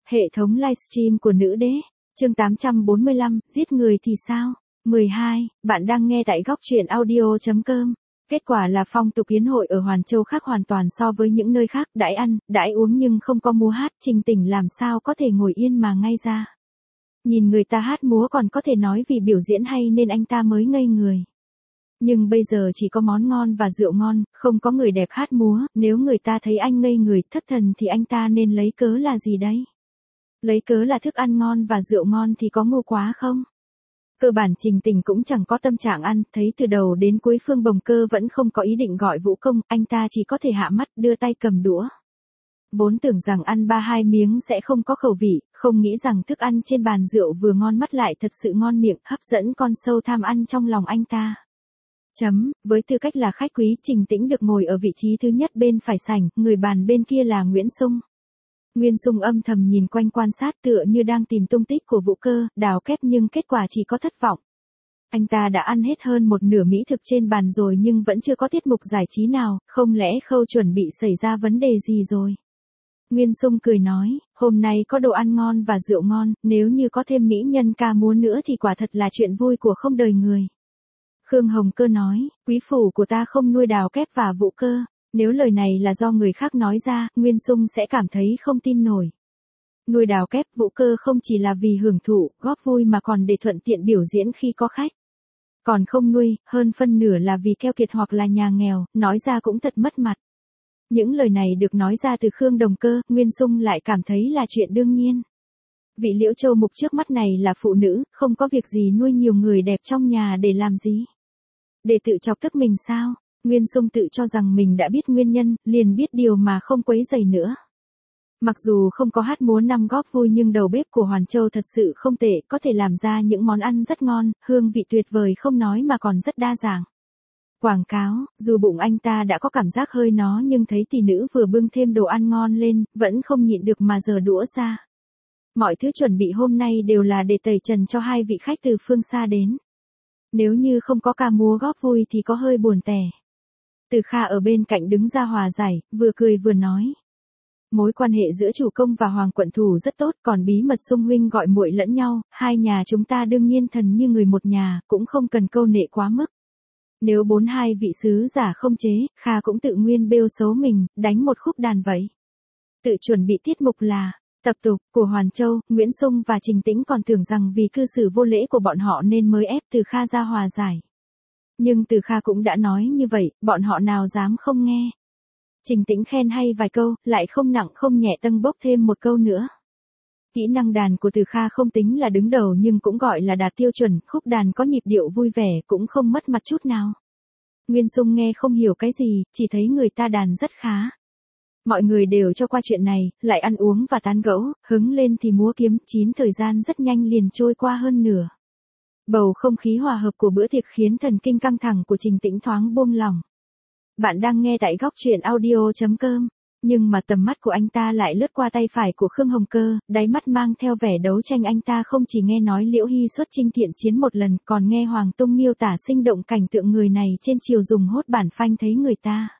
Hệ thống livestream của nữ đế. Chương 845, giết người thì sao? 12, bạn đang nghe tại góc truyện audio.com. Kết quả là phong tục yến hội ở Hoàn Châu khác hoàn toàn so với những nơi khác, đãi ăn, đãi uống nhưng không có múa hát, Trình Tỉnh làm sao có thể ngồi yên mà ngay ra. Nhìn người ta hát múa còn có thể nói vì biểu diễn hay nên anh ta mới ngây người. Nhưng bây giờ chỉ có món ngon và rượu ngon, không có người đẹp hát múa, nếu người ta thấy anh ngây người, thất thần thì anh ta nên lấy cớ là gì đấy? Lấy cớ là thức ăn ngon và rượu ngon thì có ngu quá không? Cơ bản Trình Tình cũng chẳng có tâm trạng ăn, thấy từ đầu đến cuối Phương Bồng Cơ vẫn không có ý định gọi vũ công, anh ta chỉ có thể hạ mắt đưa tay cầm đũa. Vốn tưởng rằng ăn 3-2 miếng sẽ không có khẩu vị, không nghĩ rằng thức ăn trên bàn rượu vừa ngon mắt lại thật sự ngon miệng, hấp dẫn con sâu tham ăn trong lòng anh ta. Với tư cách là khách quý, Trình Tĩnh được ngồi ở vị trí thứ nhất bên phải sảnh, người bàn bên kia là Nguyễn Sung. Nguyên Sung âm thầm nhìn quanh quan sát tựa như đang tìm tung tích của Vũ Cơ, Đào Kép nhưng kết quả chỉ có thất vọng. Anh ta đã ăn hết hơn một nửa mỹ thực trên bàn rồi nhưng vẫn chưa có tiết mục giải trí nào, không lẽ khâu chuẩn bị xảy ra vấn đề gì rồi? Nguyên Sung cười nói, hôm nay có đồ ăn ngon và rượu ngon, nếu như có thêm mỹ nhân ca múa nữa thì quả thật là chuyện vui của không đời người. Khương Hồng Cơ nói, quý phủ của ta không nuôi Đào Kép và Vũ Cơ. Nếu lời này là do người khác nói ra, Nguyên Sung sẽ cảm thấy không tin nổi. Nuôi Đào Kép, Vũ Cơ không chỉ là vì hưởng thụ, góp vui mà còn để thuận tiện biểu diễn khi có khách. Còn không nuôi, hơn phân nửa là vì keo kiệt hoặc là nhà nghèo, nói ra cũng thật mất mặt. Những lời này được nói ra từ Khương Đồng Cơ, Nguyên Sung lại cảm thấy là chuyện đương nhiên. Vị Liễu Châu Mục trước mắt này là phụ nữ, không có việc gì nuôi nhiều người đẹp trong nhà để làm gì? Để tự chọc tức mình sao? Nguyên Sung tự cho rằng mình đã biết nguyên nhân, liền biết điều mà không quấy rầy nữa. Mặc dù không có hát múa năm góp vui nhưng đầu bếp của Hoàn Châu thật sự không tệ, có thể làm ra những món ăn rất ngon, hương vị tuyệt vời không nói mà còn rất đa dạng. Quảng cáo, dù bụng anh ta đã có cảm giác hơi nó nhưng thấy tỷ nữ vừa bưng thêm đồ ăn ngon lên, vẫn không nhịn được mà giở đũa ra. Mọi thứ chuẩn bị hôm nay đều là để tẩy trần cho hai vị khách từ phương xa đến. Nếu như không có ca múa góp vui thì có hơi buồn tẻ. Từ Kha ở bên cạnh đứng ra hòa giải, vừa cười vừa nói. Mối quan hệ giữa chủ công và hoàng quận thủ rất tốt, còn bí mật Sung huynh gọi muội lẫn nhau, hai nhà chúng ta đương nhiên thần như người một nhà, cũng không cần câu nệ quá mức. Nếu 42 vị sứ giả không chế, Kha cũng tự nguyên bêu xấu mình, đánh một khúc đàn vậy. Tự chuẩn bị tiết mục là tập tục của Hoàn Châu, Nguyễn Sung và Trình Tĩnh còn tưởng rằng vì cư xử vô lễ của bọn họ nên mới ép Từ Kha ra hòa giải. Nhưng Từ Kha cũng đã nói như vậy, bọn họ nào dám không nghe. Trình Tĩnh khen hay vài câu, lại không nặng không nhẹ tâng bốc thêm một câu nữa. Kỹ năng đàn của Từ Kha không tính là đứng đầu nhưng cũng gọi là đạt tiêu chuẩn, khúc đàn có nhịp điệu vui vẻ cũng không mất mặt chút nào. Nguyên Sung nghe không hiểu cái gì, chỉ thấy người ta đàn rất khá. Mọi người đều cho qua chuyện này, lại ăn uống và tán gẫu, hứng lên thì múa kiếm, thời gian rất nhanh liền trôi qua hơn nửa. Bầu không khí hòa hợp của bữa tiệc khiến thần kinh căng thẳng của Trình Tĩnh thoáng buông lỏng. Bạn đang nghe tại góc truyện audio.com, nhưng mà tầm mắt của anh ta lại lướt qua tay phải của Khương Hồng Cơ, đáy mắt mang theo vẻ đấu tranh. Anh ta không chỉ nghe nói Liễu Hy xuất chinh thiện chiến một lần, còn nghe Hoàng Tung miêu tả sinh động cảnh tượng người này trên chiều dùng hốt bản phanh thấy người ta.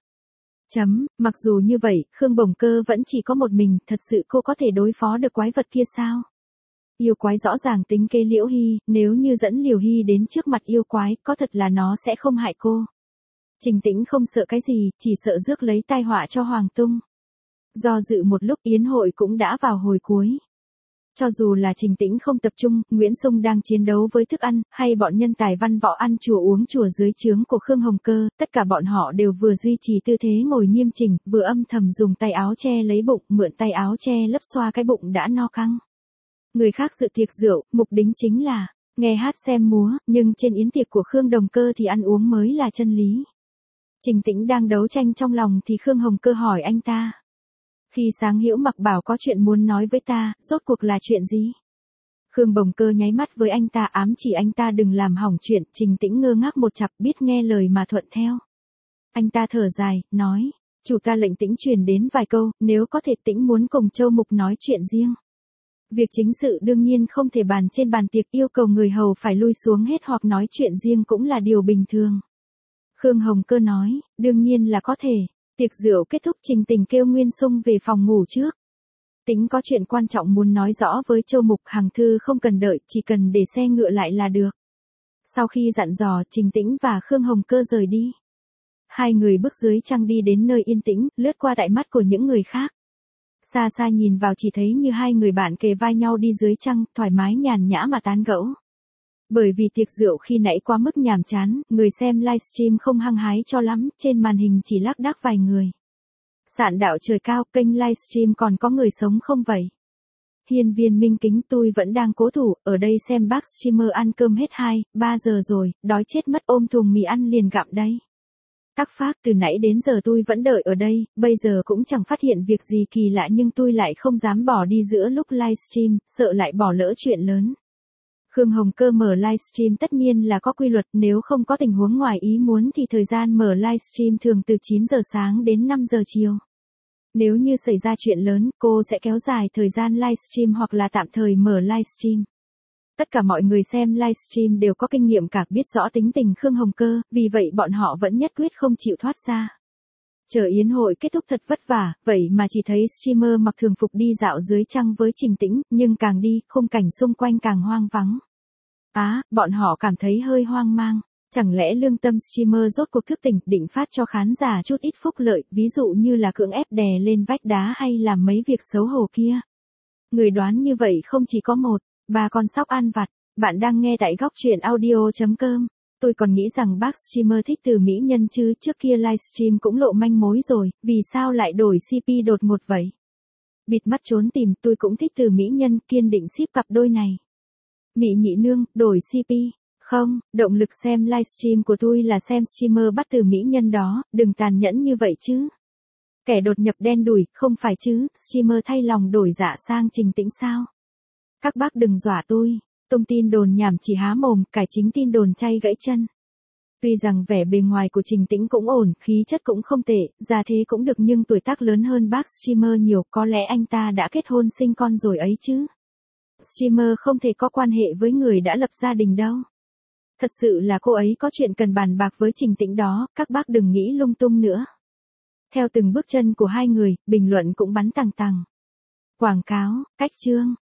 Mặc dù như vậy, Khương Bồng Cơ vẫn chỉ có một mình, thật sự cô có thể đối phó được quái vật kia sao? Yêu quái rõ ràng tính kế Liễu Hy, nếu như dẫn Liễu Hy đến trước mặt yêu quái, có thật là nó sẽ không hại cô. Trình Tĩnh không sợ cái gì, chỉ sợ rước lấy tai họa cho Hoàng Tung. Do dự một lúc yến hội cũng đã vào hồi cuối. Cho dù là Trình Tĩnh không tập trung, Nguyễn Sung đang chiến đấu với thức ăn, hay bọn nhân tài văn võ ăn chùa uống chùa dưới trướng của Khương Hồng Cơ, tất cả bọn họ đều vừa duy trì tư thế ngồi nghiêm chỉnh, vừa âm thầm dùng tay áo che lấy bụng, mượn tay áo che lấp xoa cái bụng đã no căng. Người khác dự tiệc rượu, mục đích chính là nghe hát xem múa, nhưng trên yến tiệc của Khương Đồng Cơ thì ăn uống mới là chân lý. Trình Tĩnh đang đấu tranh trong lòng thì Khương Hồng Cơ hỏi anh ta. Khi sáng Hữu Mặc bảo có chuyện muốn nói với ta, rốt cuộc là chuyện gì? Khương Bồng Cơ nháy mắt với anh ta ám chỉ anh ta đừng làm hỏng chuyện, Trình Tĩnh ngơ ngác một chặp biết nghe lời mà thuận theo. Anh ta thở dài, nói, chủ ta lệnh Tĩnh truyền đến vài câu, nếu có thể Tĩnh muốn cùng Châu Mục nói chuyện riêng. Việc chính sự đương nhiên không thể bàn trên bàn tiệc, yêu cầu người hầu phải lui xuống hết hoặc nói chuyện riêng cũng là điều bình thường. Khương Hồng Cơ nói, đương nhiên là có thể. Tiệc rượu kết thúc, Trình Tình kêu Nguyên Sung về phòng ngủ trước. Tĩnh có chuyện quan trọng muốn nói rõ với Châu Mục, Hằng Thư không cần đợi, chỉ cần để xe ngựa lại là được. Sau khi dặn dò, Trình Tĩnh và Khương Hồng Cơ rời đi. Hai người bước dưới trăng đi đến nơi yên tĩnh, lướt qua đại mắt của những người khác. Xa xa nhìn vào chỉ thấy như hai người bạn kề vai nhau đi dưới trăng, thoải mái nhàn nhã mà tán gẫu. Bởi vì tiệc rượu khi nãy quá mức nhàm chán, người xem livestream không hăng hái cho lắm, trên màn hình chỉ lác đác vài người. Sạn đạo trời cao, kênh livestream còn có người sống không vậy? Hiên Viên Minh Kính, tôi vẫn đang cố thủ, ở đây xem bác streamer ăn cơm hết 2-3 giờ rồi, đói chết mất, ôm thùng mì ăn liền gặm đây. Tắc Phác, từ nãy đến giờ tôi vẫn đợi ở đây, bây giờ cũng chẳng phát hiện việc gì kỳ lạ nhưng tôi lại không dám bỏ đi giữa lúc livestream, sợ lại bỏ lỡ chuyện lớn. Khương Hồng Cơ mở livestream tất nhiên là có quy luật, nếu không có tình huống ngoài ý muốn thì thời gian mở livestream thường từ 9 giờ sáng đến 5 giờ chiều. Nếu như xảy ra chuyện lớn, cô sẽ kéo dài thời gian livestream hoặc là tạm thời mở livestream. Tất cả mọi người xem livestream đều có kinh nghiệm cả, biết rõ tính tình Khương Hồng Cơ, vì vậy bọn họ vẫn nhất quyết không chịu thoát ra. Chờ yến hội kết thúc thật vất vả, vậy mà chỉ thấy streamer mặc thường phục đi dạo dưới trăng với Trình Tĩnh, nhưng càng đi, khung cảnh xung quanh càng hoang vắng. Bọn họ cảm thấy hơi hoang mang. Chẳng lẽ lương tâm streamer rốt cuộc thức tỉnh, định phát cho khán giả chút ít phúc lợi, ví dụ như là cưỡng ép đè lên vách đá hay làm mấy việc xấu hổ kia. Người đoán như vậy không chỉ có một, ba con sóc ăn vặt. Bạn đang nghe tại góc truyện audio.com. Tôi còn nghĩ rằng bác streamer thích Từ mỹ nhân chứ, trước kia livestream cũng lộ manh mối rồi, vì sao lại đổi CP đột ngột vậy? Bịt mắt trốn tìm, tôi cũng thích Từ mỹ nhân, kiên định ship cặp đôi này. Mị nhị nương, đổi CP. Không, động lực xem livestream của tôi là xem streamer bắt Từ mỹ nhân đó, đừng tàn nhẫn như vậy chứ. Kẻ đột nhập đen đủi, không phải chứ, streamer thay lòng đổi dạ sang Trình Tĩnh sao? Các bác đừng dọa tôi, tung tin đồn nhảm chỉ há mồm, cải chính tin đồn chay gãy chân. Tuy rằng vẻ bề ngoài của Trình Tĩnh cũng ổn, khí chất cũng không tệ, gia thế cũng được nhưng tuổi tác lớn hơn bác streamer nhiều, có lẽ anh ta đã kết hôn sinh con rồi ấy chứ. Streamer không thể có quan hệ với người đã lập gia đình đâu. Thật sự là cô ấy có chuyện cần bàn bạc với Trình Tĩnh đó, các bác đừng nghĩ lung tung nữa. Theo từng bước chân của hai người, bình luận cũng bắn tằng tằng. Quảng cáo, cách chương.